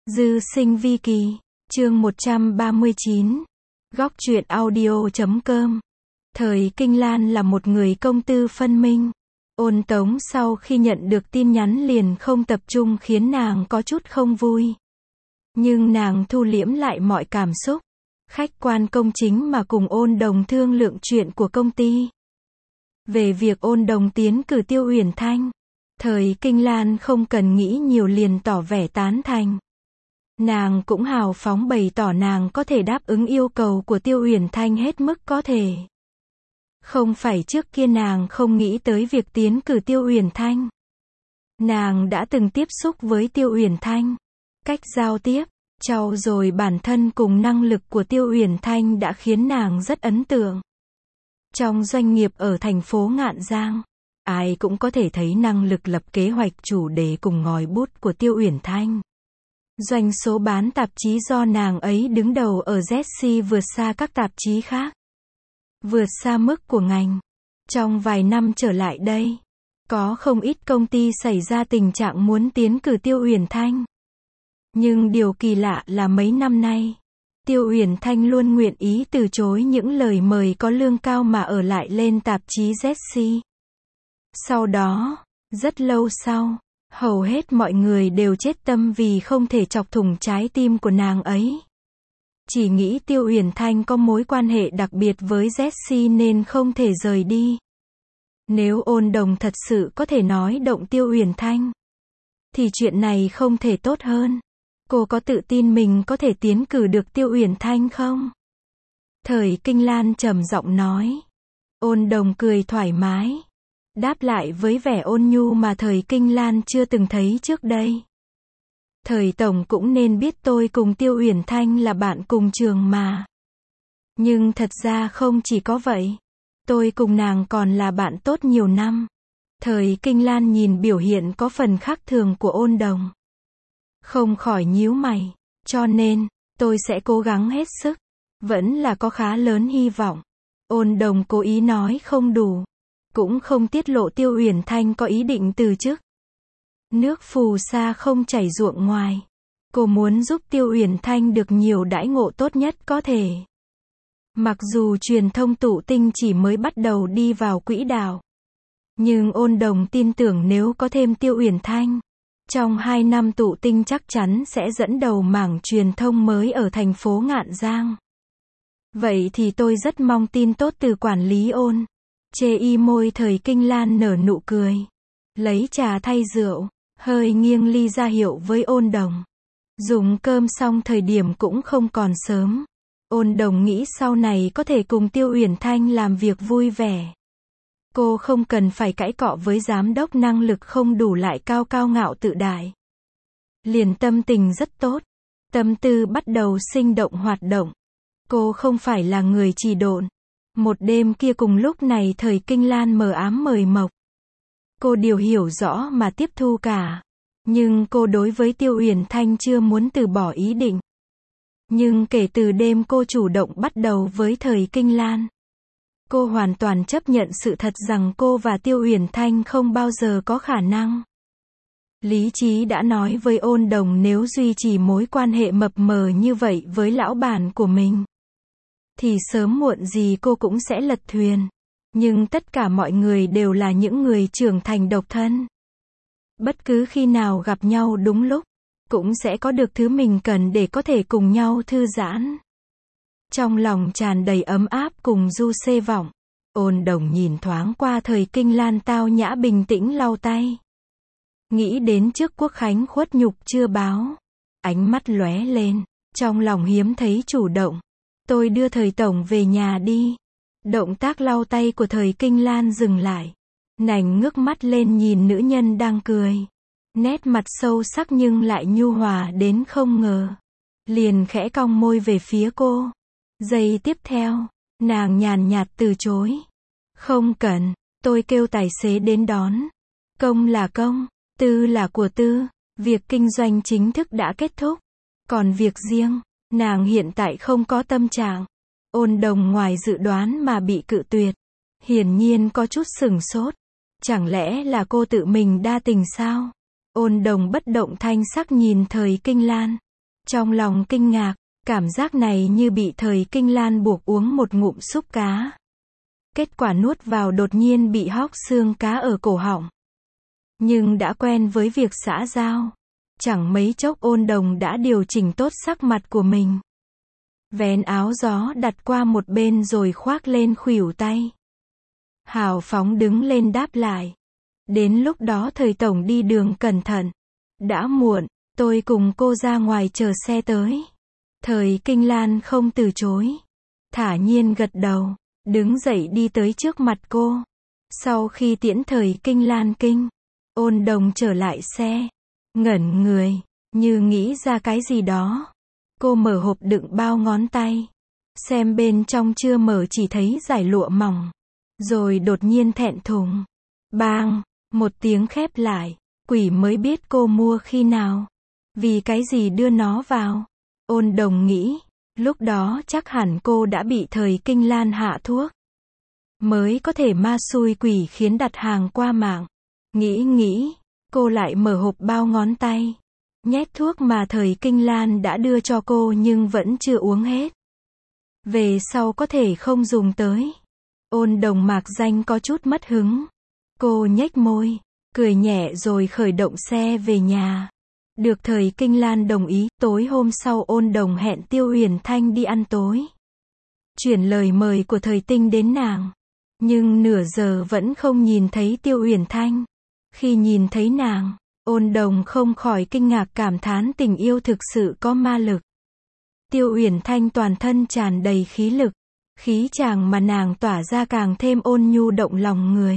Dư sinh vi kỳ, chương 139. Góc truyện audio.com. Thời Kinh Lan là một người công tư phân minh. Ôn Tống sau khi nhận được tin nhắn liền không tập trung khiến nàng có chút không vui. Nhưng nàng thu liễm lại mọi cảm xúc. Khách quan công chính mà cùng Ôn Đồng thương lượng chuyện của công ty. Về việc Ôn Đồng tiến cử Tiêu Uyển Thanh, Thời Kinh Lan không cần nghĩ nhiều liền tỏ vẻ tán thành. Nàng cũng hào phóng bày tỏ nàng có thể đáp ứng yêu cầu của Tiêu Uyển Thanh hết mức có thể. Không phải trước kia nàng không nghĩ tới việc tiến cử Tiêu Uyển Thanh. Nàng đã từng tiếp xúc với Tiêu Uyển Thanh. Cách giao tiếp, trau dồi bản thân cùng năng lực của Tiêu Uyển Thanh đã khiến nàng rất ấn tượng. Trong doanh nghiệp ở thành phố Ngạn Giang, ai cũng có thể thấy năng lực lập kế hoạch chủ đề cùng ngòi bút của Tiêu Uyển Thanh. Doanh số bán tạp chí do nàng ấy đứng đầu ở ZC vượt xa các tạp chí khác. Vượt xa mức của ngành. Trong vài năm trở lại đây, có không ít công ty xảy ra tình trạng muốn tiến cử Tiêu Uyển Thanh. Nhưng điều kỳ lạ là mấy năm nay, Tiêu Uyển Thanh luôn nguyện ý từ chối những lời mời có lương cao mà ở lại lên tạp chí ZC. Sau đó, rất lâu sau, hầu hết mọi người đều chết tâm vì không thể chọc thủng trái tim của nàng ấy. Chỉ nghĩ Tiêu Uyển Thanh có mối quan hệ đặc biệt với ZC nên không thể rời đi. Nếu Ôn Đồng thật sự có thể nói động Tiêu Uyển Thanh, thì chuyện này không thể tốt hơn. Cô có tự tin mình có thể tiến cử được Tiêu Uyển Thanh không? Thời Kinh Lan trầm giọng nói. Ôn Đồng cười thoải mái, đáp lại với vẻ ôn nhu mà Thời Kinh Lan chưa từng thấy trước đây. Thời Tổng cũng nên biết tôi cùng Tiêu Uyển Thanh là bạn cùng trường mà. Nhưng thật ra không chỉ có vậy. Tôi cùng nàng còn là bạn tốt nhiều năm. Thời Kinh Lan nhìn biểu hiện có phần khác thường của Ôn Đồng, không khỏi nhíu mày. Cho nên, tôi sẽ cố gắng hết sức. Vẫn là có khá lớn hy vọng. Ôn Đồng cố ý nói không đủ. Cũng không tiết lộ Tiêu Uyển Thanh có ý định từ chức. Nước phù sa không chảy ruộng ngoài. Cô muốn giúp Tiêu Uyển Thanh được nhiều đãi ngộ tốt nhất có thể. Mặc dù truyền thông Tụ Tinh chỉ mới bắt đầu đi vào quỹ đạo, nhưng Ôn Đồng tin tưởng nếu có thêm Tiêu Uyển Thanh, trong 2 năm Tụ Tinh chắc chắn sẽ dẫn đầu mảng truyền thông mới ở thành phố Ngạn Giang. Vậy thì tôi rất mong tin tốt từ quản lý Ôn. Chê y môi Thời Kinh Lan nở nụ cười. Lấy trà thay rượu, hơi nghiêng ly ra hiệu với Ôn Đồng. Dùng cơm xong thời điểm cũng không còn sớm. Ôn Đồng nghĩ sau này có thể cùng Tiêu Uyển Thanh làm việc vui vẻ. Cô không cần phải cãi cọ với giám đốc năng lực không đủ lại cao cao ngạo tự đại. Liền tâm tình rất tốt. Tâm tư bắt đầu sinh động hoạt động. Cô không phải là người trì độn. Một đêm kia cùng lúc này Thời Kinh Lan mờ ám mời mộc. Cô đều hiểu rõ mà tiếp thu cả. Nhưng cô đối với Tiêu Uyển Thanh chưa muốn từ bỏ ý định. Nhưng kể từ đêm cô chủ động bắt đầu với Thời Kinh Lan, cô hoàn toàn chấp nhận sự thật rằng cô và Tiêu Uyển Thanh không bao giờ có khả năng. Lý trí đã nói với Ôn Đồng nếu duy trì mối quan hệ mập mờ như vậy với lão bản của mình, thì sớm muộn gì cô cũng sẽ lật thuyền. Nhưng tất cả mọi người đều là những người trưởng thành độc thân. Bất cứ khi nào gặp nhau đúng lúc, cũng sẽ có được thứ mình cần để có thể cùng nhau thư giãn. Trong lòng tràn đầy ấm áp cùng du xê vọng. Ôn Đồng nhìn thoáng qua Thời Kinh Lan tao nhã bình tĩnh lau tay. Nghĩ đến trước quốc khánh khuất nhục chưa báo. Ánh mắt lóe lên, trong lòng hiếm thấy chủ động. Tôi đưa Thời Tổng về nhà đi. Động tác lau tay của Thời Kinh Lan dừng lại. Nàng ngước mắt lên nhìn nữ nhân đang cười. Nét mặt sâu sắc nhưng lại nhu hòa đến không ngờ. Liền khẽ cong môi về phía cô. Giây tiếp theo, nàng nhàn nhạt từ chối. Không cần, tôi kêu tài xế đến đón. Công là công, tư là của tư. Việc kinh doanh chính thức đã kết thúc. Còn việc riêng, nàng hiện tại không có tâm trạng. Ôn Đồng ngoài dự đoán mà bị cự tuyệt. Hiển nhiên có chút sửng sốt. Chẳng lẽ là cô tự mình đa tình sao? Ôn Đồng bất động thanh sắc nhìn Thời Kinh Lan. Trong lòng kinh ngạc, cảm giác này như bị Thời Kinh Lan buộc uống một ngụm súp cá. Kết quả nuốt vào đột nhiên bị hóc xương cá ở cổ họng. Nhưng đã quen với việc xã giao, chẳng mấy chốc Ôn Đồng đã điều chỉnh tốt sắc mặt của mình. Vén áo gió đặt qua một bên rồi khoác lên khuỷu tay. Hào phóng đứng lên đáp lại. Đến lúc đó Thời tổng đi đường cẩn thận. Đã muộn, tôi cùng cô ra ngoài chờ xe tới. Thời Kinh Lan không từ chối. Thả nhiên gật đầu, đứng dậy đi tới trước mặt cô. Sau khi tiễn Thời Kinh Lan kinh, Ôn Đồng trở lại xe. Ngẩn người, như nghĩ ra cái gì đó. Cô mở hộp đựng bao ngón tay. Xem bên trong chưa mở chỉ thấy dải lụa mỏng. Rồi đột nhiên thẹn thùng. Bang, một tiếng khép lại. Quỷ mới biết cô mua khi nào. Vì cái gì đưa nó vào. Ôn Đồng nghĩ, lúc đó chắc hẳn cô đã bị Thời Kinh Lan hạ thuốc. Mới có thể ma xui quỷ khiến đặt hàng qua mạng. Nghĩ, cô lại mở hộp bao ngón tay. Nhét thuốc mà Thời Kinh Lan đã đưa cho cô nhưng vẫn chưa uống hết. Về sau có thể không dùng tới. Ôn Đồng mạc danh có chút mất hứng. Cô nhếch môi, cười nhẹ rồi khởi động xe về nhà. Được Thời Kinh Lan đồng ý, tối hôm sau Ôn Đồng hẹn Tiêu Uyển Thanh đi ăn tối. Chuyển lời mời của Thời Tinh đến nàng. Nhưng nửa giờ vẫn không nhìn thấy Tiêu Uyển Thanh. Khi nhìn thấy nàng, Ôn Đồng không khỏi kinh ngạc cảm thán tình yêu thực sự có ma lực. Tiêu Uyển Thanh toàn thân tràn đầy khí lực. Khí chàng mà nàng tỏa ra càng thêm ôn nhu động lòng người.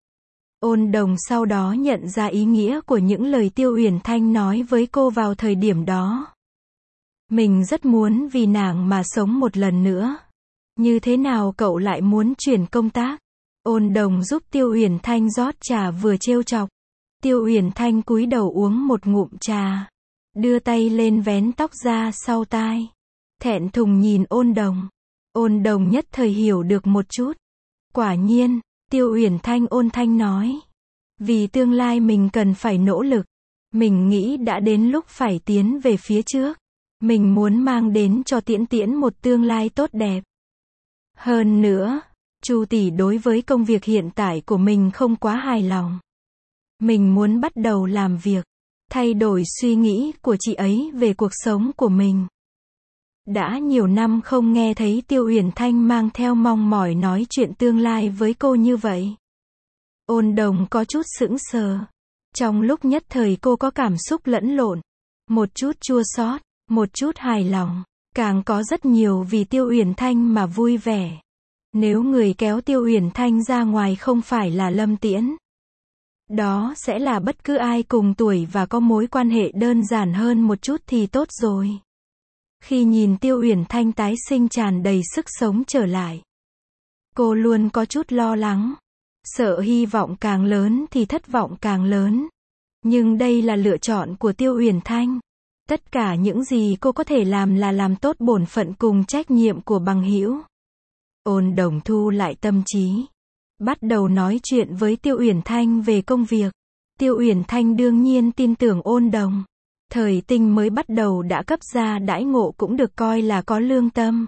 Ôn Đồng sau đó nhận ra ý nghĩa của những lời Tiêu Uyển Thanh nói với cô vào thời điểm đó. Mình rất muốn vì nàng mà sống một lần nữa. Như thế nào cậu lại muốn chuyển công tác? Ôn Đồng giúp Tiêu Uyển Thanh rót trà vừa trêu chọc. Tiêu Uyển Thanh cúi đầu uống một ngụm trà. Đưa tay lên vén tóc ra sau tai. Thẹn thùng nhìn Ôn Đồng. Ôn Đồng nhất thời hiểu được một chút. Quả nhiên, Tiêu Uyển Thanh ôn thanh nói. Vì tương lai mình cần phải nỗ lực. Mình nghĩ đã đến lúc phải tiến về phía trước. Mình muốn mang đến cho Tiễn Tiễn một tương lai tốt đẹp. Hơn nữa, Chu tỷ đối với công việc hiện tại của mình không quá hài lòng. Mình muốn bắt đầu làm việc, thay đổi suy nghĩ của chị ấy về cuộc sống của mình. Đã nhiều năm không nghe thấy Tiêu Uyển Thanh mang theo mong mỏi nói chuyện tương lai với cô như vậy. Ôn Đồng có chút sững sờ. Trong lúc nhất thời cô có cảm xúc lẫn lộn. Một chút chua xót, một chút hài lòng. Càng có rất nhiều vì Tiêu Uyển Thanh mà vui vẻ. Nếu người kéo Tiêu Uyển Thanh ra ngoài không phải là Lâm Tiễn, đó sẽ là bất cứ ai cùng tuổi và có mối quan hệ đơn giản hơn một chút thì tốt rồi. Khi nhìn Tiêu Uyển Thanh tái sinh tràn đầy sức sống trở lại, cô luôn có chút lo lắng. Sợ hy vọng càng lớn thì thất vọng càng lớn. Nhưng đây là lựa chọn của Tiêu Uyển Thanh. Tất cả những gì cô có thể làm là làm tốt bổn phận cùng trách nhiệm của bằng hữu. Ôn Đồng thu lại tâm trí. Bắt đầu nói chuyện với Tiêu Uyển Thanh về công việc. Tiêu Uyển Thanh đương nhiên tin tưởng Ôn Đồng. Thời Tinh mới bắt đầu đã cấp ra đãi ngộ cũng được coi là có lương tâm.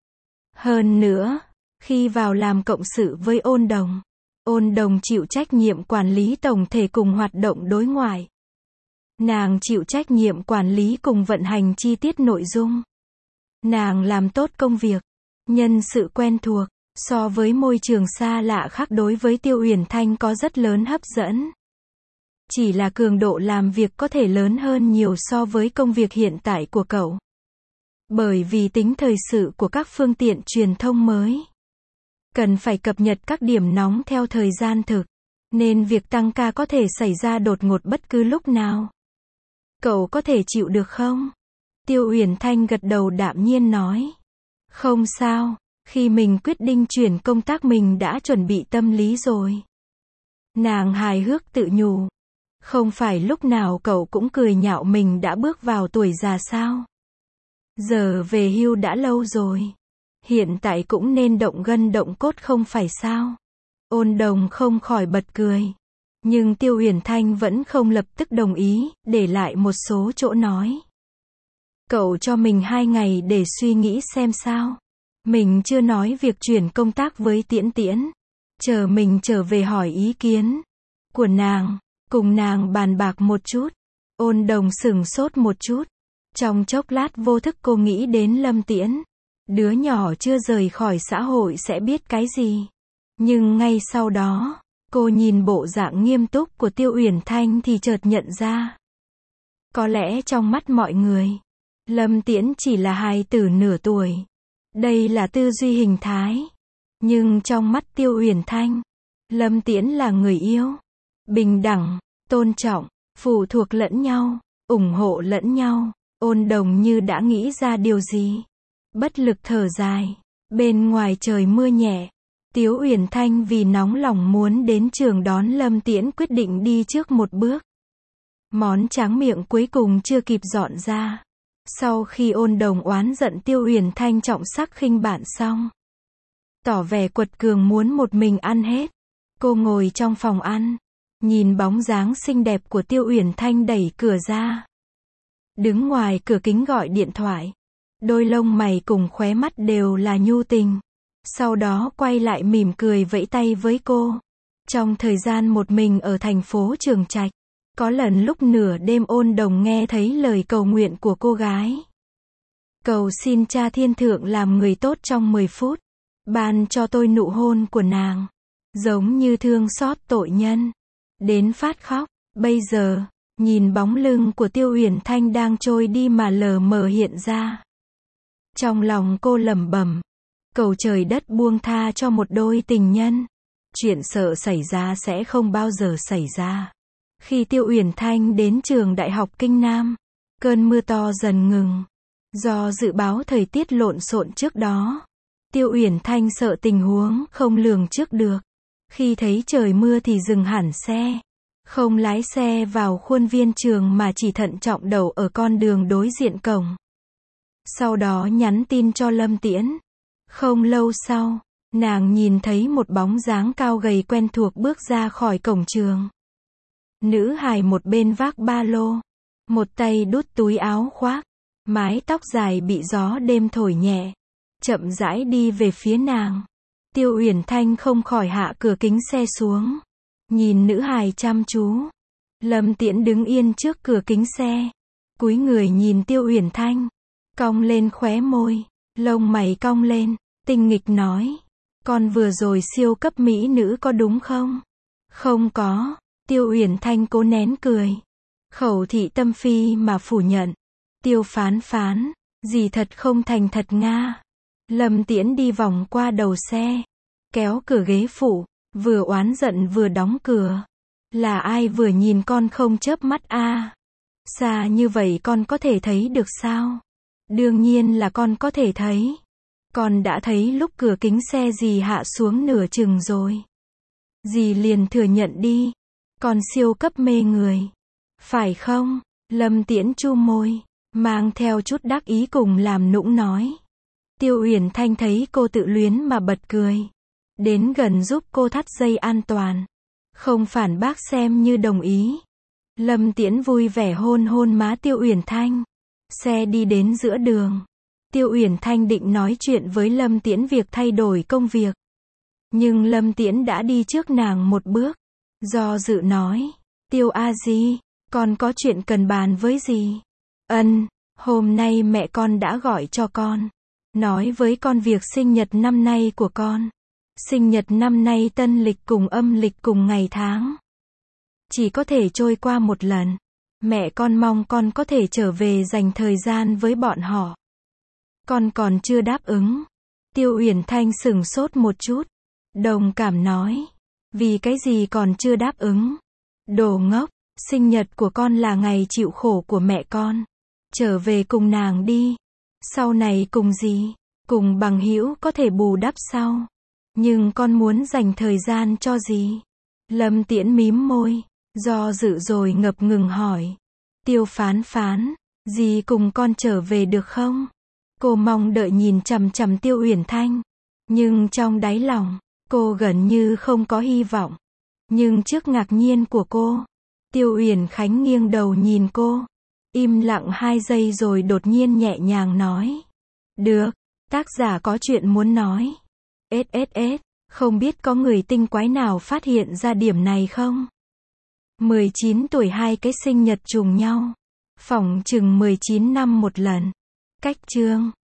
Hơn nữa, khi vào làm cộng sự với Ôn Đồng chịu trách nhiệm quản lý tổng thể cùng hoạt động đối ngoại. Nàng chịu trách nhiệm quản lý cùng vận hành chi tiết nội dung. Nàng làm tốt công việc, nhân sự quen thuộc, so với môi trường xa lạ khác đối với Tiêu Uyển Thanh có rất lớn hấp dẫn. Chỉ là cường độ làm việc có thể lớn hơn nhiều so với công việc hiện tại của cậu. Bởi vì tính thời sự của các phương tiện truyền thông mới, cần phải cập nhật các điểm nóng theo thời gian thực, nên việc tăng ca có thể xảy ra đột ngột bất cứ lúc nào. Cậu có thể chịu được không? Tiêu Uyển Thanh gật đầu đạm nhiên nói. Không sao, khi mình quyết định chuyển công tác mình đã chuẩn bị tâm lý rồi. Nàng hài hước tự nhủ. Không phải lúc nào cậu cũng cười nhạo mình đã bước vào tuổi già sao? Giờ về hưu đã lâu rồi. Hiện tại cũng nên động gân động cốt không phải sao? Ôn Đồng không khỏi bật cười. Nhưng Tiêu Uyển Thanh vẫn không lập tức đồng ý, để lại một số chỗ nói. Cậu cho mình 2 ngày để suy nghĩ xem sao. Mình chưa nói việc chuyển công tác với Tiễn Tiễn. Chờ mình trở về hỏi ý kiến của nàng, cùng nàng bàn bạc một chút. Ôn Đồng sửng sốt một chút. Trong chốc lát vô thức cô nghĩ đến Lâm Tiễn. Đứa nhỏ chưa rời khỏi xã hội sẽ biết cái gì. Nhưng ngay sau đó, cô nhìn bộ dạng nghiêm túc của Tiêu Uyển Thanh thì chợt nhận ra. Có lẽ trong mắt mọi người, Lâm Tiễn chỉ là hài tử nửa tuổi. Đây là tư duy hình thái. Nhưng trong mắt Tiêu Uyển Thanh, Lâm Tiễn là người yêu. Bình đẳng, tôn trọng, phụ thuộc lẫn nhau, ủng hộ lẫn nhau. Ôn Đồng như đã nghĩ ra điều gì. Bất lực thở dài. Bên ngoài trời mưa nhẹ. Tiếu Uyển Thanh vì nóng lòng muốn đến trường đón Lâm Tiễn quyết định đi trước một bước. Món tráng miệng cuối cùng chưa kịp dọn ra. Sau khi Ôn Đồng oán giận Tiêu Uyển Thanh trọng sắc khinh bạn xong, tỏ vẻ quật cường muốn một mình ăn hết. Cô ngồi trong phòng ăn, nhìn bóng dáng xinh đẹp của Tiêu Uyển Thanh đẩy cửa ra. Đứng ngoài cửa kính gọi điện thoại. Đôi lông mày cùng khóe mắt đều là nhu tình. Sau đó quay lại mỉm cười vẫy tay với cô. Trong thời gian một mình ở thành phố Trường Trạch, có lần lúc nửa đêm Ôn Đồng nghe thấy lời cầu nguyện của cô gái. Cầu xin Cha Thiên Thượng làm người tốt trong 10 phút. Ban cho tôi nụ hôn của nàng. Giống như thương xót tội nhân. Đến phát khóc. Bây giờ, nhìn bóng lưng của Tiêu Uyển Thanh đang trôi đi mà lờ mờ hiện ra. Trong lòng cô lẩm bẩm. Cầu trời đất buông tha cho một đôi tình nhân. Chuyện sợ xảy ra sẽ không bao giờ xảy ra. Khi Tiêu Uyển Thanh đến trường Đại học Kinh Nam, cơn mưa to dần ngừng. Do dự báo thời tiết lộn xộn trước đó, Tiêu Uyển Thanh sợ tình huống không lường trước được. Khi thấy trời mưa thì dừng hẳn xe. Không lái xe vào khuôn viên trường mà chỉ thận trọng đậu ở con đường đối diện cổng. Sau đó nhắn tin cho Lâm Tiễn. Không lâu sau, nàng nhìn thấy một bóng dáng cao gầy quen thuộc bước ra khỏi cổng trường. Nữ hài một bên vác ba lô, một tay đút túi áo khoác, mái tóc dài bị gió đêm thổi nhẹ, chậm rãi đi về phía nàng. Tiêu Uyển Thanh không khỏi hạ cửa kính xe xuống, nhìn nữ hài chăm chú. Lâm Tiễn đứng yên trước cửa kính xe, cúi người nhìn Tiêu Uyển Thanh, cong lên khóe môi, lông mày cong lên, tinh nghịch nói: "Con vừa rồi siêu cấp mỹ nữ có đúng không?" "Không có." Tiêu Uyển Thanh cố nén cười, khẩu thị tâm phi mà phủ nhận. "Tiêu phán phán, gì thật không thành thật nga." Lâm Tiễn đi vòng qua đầu xe, kéo cửa ghế phụ, vừa oán giận vừa đóng cửa. "Là ai vừa nhìn con không chớp mắt a? Xa như vậy con có thể thấy được sao?" "Đương nhiên là con có thể thấy. Con đã thấy lúc cửa kính xe dì hạ xuống nửa chừng rồi. Dì liền thừa nhận đi. Con siêu cấp mê người. Phải không?" Lâm Tiễn chu môi, mang theo chút đắc ý cùng làm nũng nói. Tiêu Uyển Thanh thấy cô tự luyến mà bật cười. Đến gần giúp cô thắt dây an toàn. Không phản bác xem như đồng ý. Lâm Tiễn vui vẻ hôn hôn má Tiêu Uyển Thanh. Xe đi đến giữa đường. Tiêu Uyển Thanh định nói chuyện với Lâm Tiễn việc thay đổi công việc. Nhưng Lâm Tiễn đã đi trước nàng một bước. Do dự nói: "Tiêu a di, con có chuyện cần bàn với dì." "Ân, hôm nay mẹ con đã gọi cho con. Nói với con việc sinh nhật năm nay của con. Sinh nhật năm nay tân lịch cùng âm lịch cùng ngày tháng. Chỉ có thể trôi qua một lần. Mẹ con mong con có thể trở về dành thời gian với bọn họ." "Con còn chưa đáp ứng." Tiêu Uyển Thanh sửng sốt một chút. Đồng cảm nói: "Vì cái gì còn chưa đáp ứng?" "Đồ ngốc, sinh nhật của con là ngày chịu khổ của mẹ con. Trở về cùng nàng đi. Sau này cùng gì? Cùng bằng hữu có thể bù đắp sau. Nhưng con muốn dành thời gian cho gì?" Lâm Tiễn mím môi, do dự rồi ngập ngừng hỏi: "Tiêu phán phán, dì cùng con trở về được không?" Cô mong đợi nhìn chằm chằm Tiêu Uyển Thanh. Nhưng trong đáy lòng, cô gần như không có hy vọng. Nhưng trước ngạc nhiên của cô, Tiêu Uyển Khánh nghiêng đầu nhìn cô. Im lặng 2 giây rồi đột nhiên nhẹ nhàng nói. Được, tác giả có chuyện muốn nói. SSS, không biết có người tinh quái nào phát hiện ra điểm này không? 19 tuổi 2 cái sinh nhật trùng nhau. Phỏng chừng 19 năm một lần. Cách chương